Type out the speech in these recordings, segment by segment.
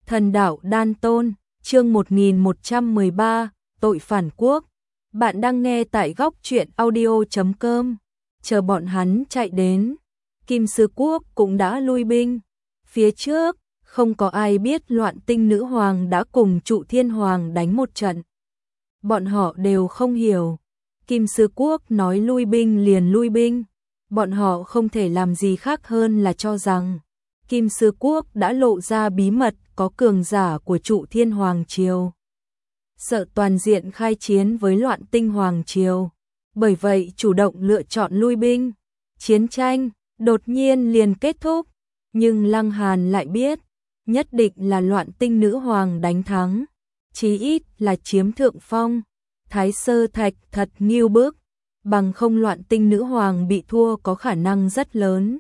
Thần đạo Đan Tôn, chương 1113, tội phản quốc. Bạn đang nghe tại góc truyện audio.com. Chờ bọn hắn chạy đến, Kim Sư Quốc cũng đã lui binh. Phía trước, không có ai biết Loạn Tinh Nữ Hoàng đã cùng Trụ Thiên Hoàng đánh một trận. Bọn họ đều không hiểu. Kim Sư Quốc nói lui binh liền lui binh. Bọn họ không thể làm gì khác hơn là cho rằng Kim Sư Quốc đã lộ ra bí mật có cường giả của Trụ Thiên Hoàng Triều. Sợ toàn diện khai chiến với Loạn Tinh Hoàng Triều. Bởi vậy chủ động lựa chọn lui binh. Chiến tranh đột nhiên liền kết thúc. Nhưng Lăng Hàn lại biết, nhất định là Loạn Tinh Nữ Hoàng đánh thắng. Chí ít là chiếm thượng phong. Thái Sơ Thạch thật nghiêu bức. Bằng không Loạn Tinh Nữ Hoàng bị thua có khả năng rất lớn.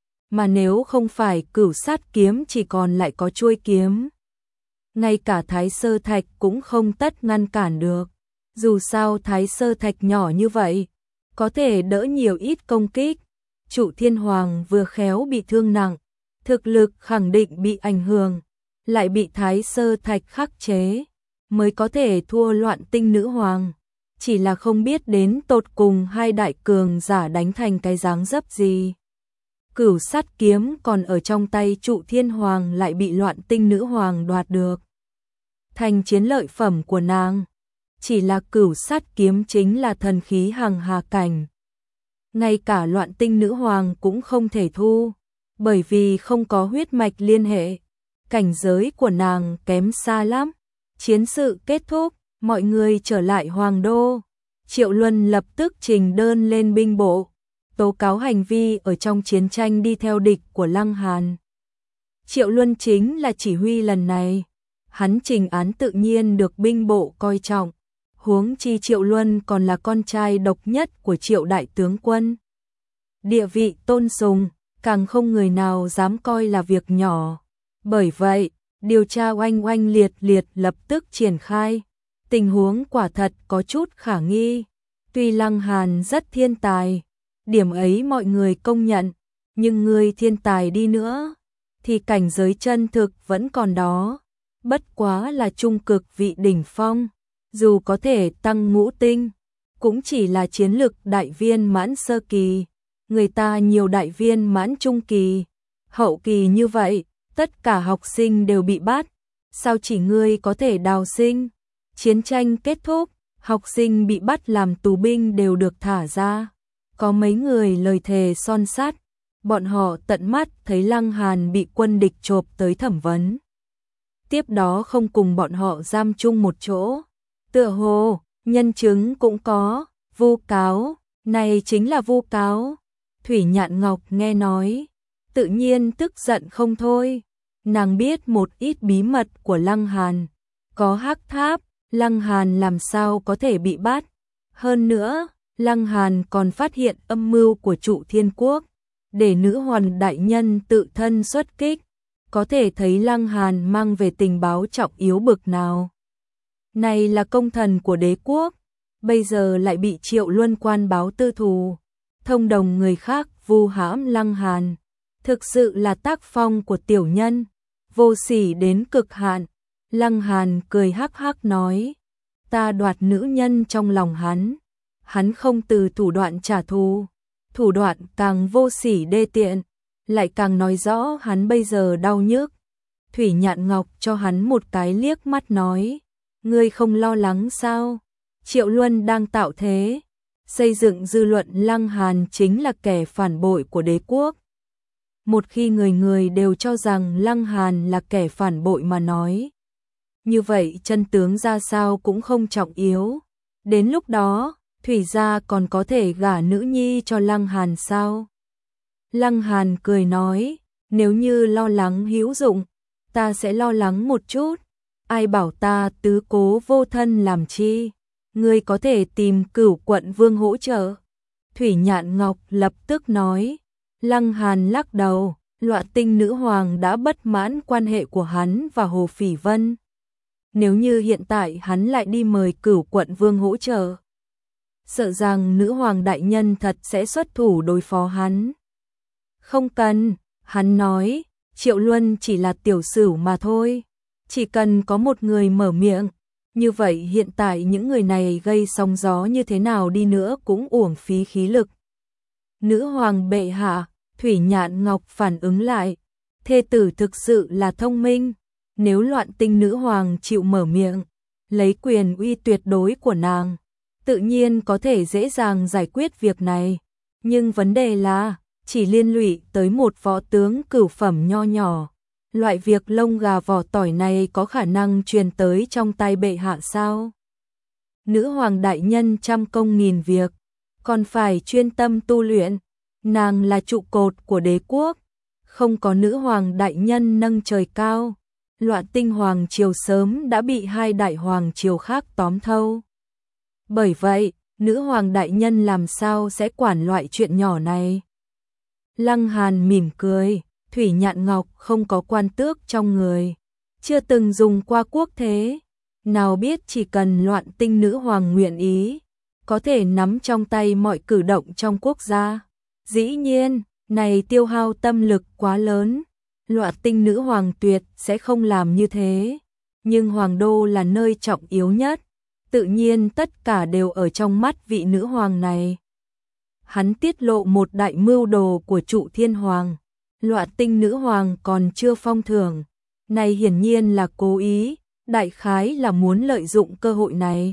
Mà nếu không phải Cửu Sát Kiếm chỉ còn lại có chuôi kiếm. Ngay cả Thái Sơ Thạch cũng không tất ngăn cản được. Dù sao Thái Sơ Thạch nhỏ như vậy, có thể đỡ nhiều ít công kích. Trụ Thiên Hoàng vừa khéo bị thương nặng, thực lực khẳng định bị ảnh hưởng, lại bị Thái Sơ Thạch khắc chế, mới có thể thua Loạn Tinh Nữ Hoàng. Chỉ là không biết đến tột cùng hai đại cường giả đánh thành cái dáng dấp gì. Cửu Sát Kiếm còn ở trong tay Trụ Thiên Hoàng lại bị Loạn Tinh Nữ Hoàng đoạt được. Thành chiến lợi phẩm của nàng. Chỉ là Cửu Sát Kiếm chính là thần khí hằng hà cảnh. Ngay cả Loạn Tinh Nữ Hoàng cũng không thể thu, bởi vì không có huyết mạch liên hệ. Cảnh giới của nàng kém xa lắm. Chiến sự kết thúc, mọi người trở lại Hoàng Đô. Triệu Luân lập tức trình đơn lên binh bộ, tố cáo hành vi ở trong chiến tranh đi theo địch của Lăng Hàn. Triệu Luân chính là chỉ huy lần này. Hắn trình án tự nhiên được binh bộ coi trọng. Huống chi Triệu Luân còn là con trai độc nhất của Triệu đại tướng quân. Địa vị tôn sùng, càng không người nào dám coi là việc nhỏ. Bởi vậy, điều tra oanh oanh liệt liệt lập tức triển khai. Tình huống quả thật có chút khả nghi. Tuy Lăng Hàn rất thiên tài, điểm ấy mọi người công nhận, nhưng người thiên tài đi nữa, thì cảnh giới chân thực vẫn còn đó. Bất quá là trung cực vị đỉnh phong, dù có thể tăng ngũ tinh, cũng chỉ là chiến lực đại viên mãn sơ kỳ. Người ta nhiều đại viên mãn trung kỳ, hậu kỳ như vậy, tất cả học sinh đều bị bắt. Sao chỉ ngươi có thể đào sinh? Chiến tranh kết thúc, học sinh bị bắt làm tù binh đều được thả ra. Có mấy người lời thề son sắt, bọn họ tận mắt thấy Lăng Hàn bị quân địch chộp tới thẩm vấn. Tiếp đó không cùng bọn họ giam chung một chỗ. Tựa hồ, nhân chứng cũng có, vu cáo, này chính là vu cáo. Thủy Nhạn Ngọc nghe nói, tự nhiên tức giận không thôi. Nàng biết một ít bí mật của Lăng Hàn. Có hắc tháp, Lăng Hàn làm sao có thể bị bắt. Hơn nữa, Lăng Hàn còn phát hiện âm mưu của Trụ Thiên Quốc, để nữ hoàng đại nhân tự thân xuất kích. Có thể thấy Lăng Hàn mang về tình báo trọng yếu bực nào. Này là công thần của đế quốc, bây giờ lại bị Triệu Luân quan báo tư thù, thông đồng người khác vu hãm Lăng Hàn. Thực sự là tác phong của tiểu nhân, vô sỉ đến cực hạn. Lăng Hàn cười hắc hắc nói, ta đoạt nữ nhân trong lòng hắn. Hắn không từ thủ đoạn trả thù, thủ đoạn càng vô sỉ đê tiện, lại càng nói rõ hắn bây giờ đau nhức. Thủy Nhạn Ngọc cho hắn một cái liếc mắt nói, ngươi không lo lắng sao? Triệu Luân đang tạo thế, xây dựng dư luận Lăng Hàn chính là kẻ phản bội của đế quốc. Một khi người người đều cho rằng Lăng Hàn là kẻ phản bội mà nói, như vậy chân tướng ra sao cũng không trọng yếu. Đến lúc đó, Thủy gia còn có thể gả nữ nhi cho Lăng Hàn sao? Lăng Hàn cười nói, nếu như lo lắng hữu dụng, ta sẽ lo lắng một chút. Ai bảo ta tứ cố vô thân làm chi? Ngươi có thể tìm Cửu quận vương hỗ trợ. Thủy Nhạn Ngọc lập tức nói. Lăng Hàn lắc đầu, Loạn Tinh Nữ Hoàng đã bất mãn quan hệ của hắn và Hồ Phỉ Vân. Nếu như hiện tại hắn lại đi mời Cửu quận vương hỗ trợ, sợ rằng nữ hoàng đại nhân thật sẽ xuất thủ đối phó hắn. Không cần, hắn nói, Triệu Luân chỉ là tiểu sửu mà thôi. Chỉ cần có một người mở miệng, như vậy hiện tại những người này gây sóng gió như thế nào đi nữa cũng uổng phí khí lực. Nữ hoàng bệ hạ, Thủy Nhạn Ngọc phản ứng lại, thê tử thực sự là thông minh, nếu Loạn Tinh nữ hoàng chịu mở miệng, lấy quyền uy tuyệt đối của nàng, tự nhiên có thể dễ dàng giải quyết việc này, nhưng vấn đề là chỉ liên lụy tới một võ tướng cửu phẩm nho nhỏ. Loại việc lông gà vỏ tỏi này có khả năng truyền tới trong tay bệ hạ sao? Nữ hoàng đại nhân trăm công nghìn việc, còn phải chuyên tâm tu luyện, nàng là trụ cột của đế quốc, không có nữ hoàng đại nhân nâng trời cao, Loạn Tinh hoàng triều sớm đã bị hai đại hoàng triều khác tóm thâu. Bởi vậy, nữ hoàng đại nhân làm sao sẽ quản loại chuyện nhỏ này? Lăng Hàn mỉm cười, Thủy Nhạn Ngọc không có quan tước trong người, chưa từng dùng qua quốc thế, nào biết chỉ cần Loạn Tinh nữ hoàng nguyện ý, có thể nắm trong tay mọi cử động trong quốc gia. Dĩ nhiên, này tiêu hao tâm lực quá lớn, Loạn Tinh nữ hoàng tuyệt sẽ không làm như thế, nhưng hoàng đô là nơi trọng yếu nhất, tự nhiên tất cả đều ở trong mắt vị nữ hoàng này. Hắn tiết lộ một đại mưu đồ của Trụ Thiên Hoàng, Loạn Tinh nữ hoàng còn chưa phong thưởng, này hiển nhiên là cố ý, đại khái là muốn lợi dụng cơ hội này.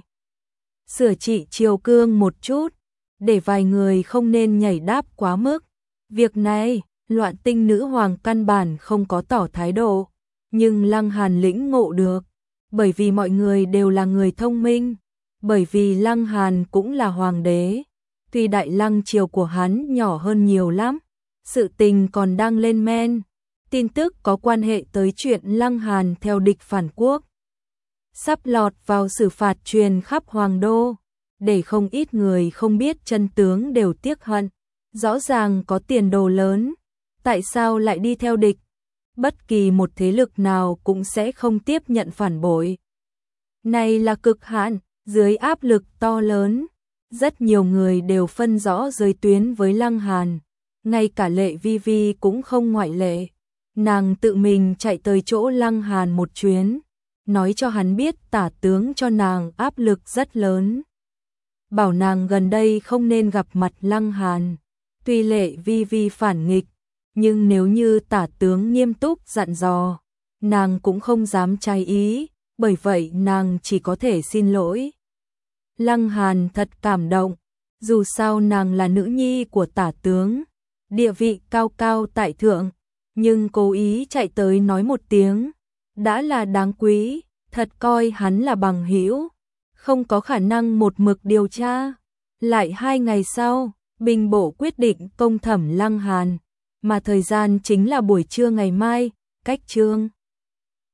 Sửa trị triều cương một chút, để vài người không nên nhảy đáp quá mức. Việc này, Loạn Tinh nữ hoàng căn bản không có tỏ thái độ, nhưng Lăng Hàn lĩnh ngộ được, bởi vì mọi người đều là người thông minh, bởi vì Lăng Hàn cũng là hoàng đế, tuy đại lăng triều của hắn nhỏ hơn nhiều lắm, sự tình còn đang lên men, tin tức có quan hệ tới chuyện Lăng Hàn theo địch phản quốc, sắp lọt vào xử phạt truyền khắp hoàng đô, để không ít người không biết chân tướng đều tiếc hận, rõ ràng có tiền đồ lớn, tại sao lại đi theo địch? Bất kỳ một thế lực nào cũng sẽ không tiếp nhận phản bội. Này là cực hạn, dưới áp lực to lớn, rất nhiều người đều phân rõ giới tuyến với Lăng Hàn, ngay cả Lệ Vi Vi cũng không ngoại lệ. Nàng tự mình chạy tới chỗ Lăng Hàn một chuyến, nói cho hắn biết tả tướng cho nàng áp lực rất lớn. Bảo nàng gần đây không nên gặp mặt Lăng Hàn, tuy Lệ Vi Vi phản nghịch, nhưng nếu như tả tướng nghiêm túc dặn dò, nàng cũng không dám trái ý, bởi vậy nàng chỉ có thể xin lỗi. Lăng Hàn thật cảm động, dù sao nàng là nữ nhi của tả tướng, địa vị cao cao tại thượng, nhưng cố ý chạy tới nói một tiếng, đã là đáng quý, thật coi hắn là bằng hữu, không có khả năng một mực điều tra. Lại 2 ngày sau, binh bộ quyết định công thẩm Lăng Hàn, mà thời gian chính là buổi trưa ngày mai, cách chương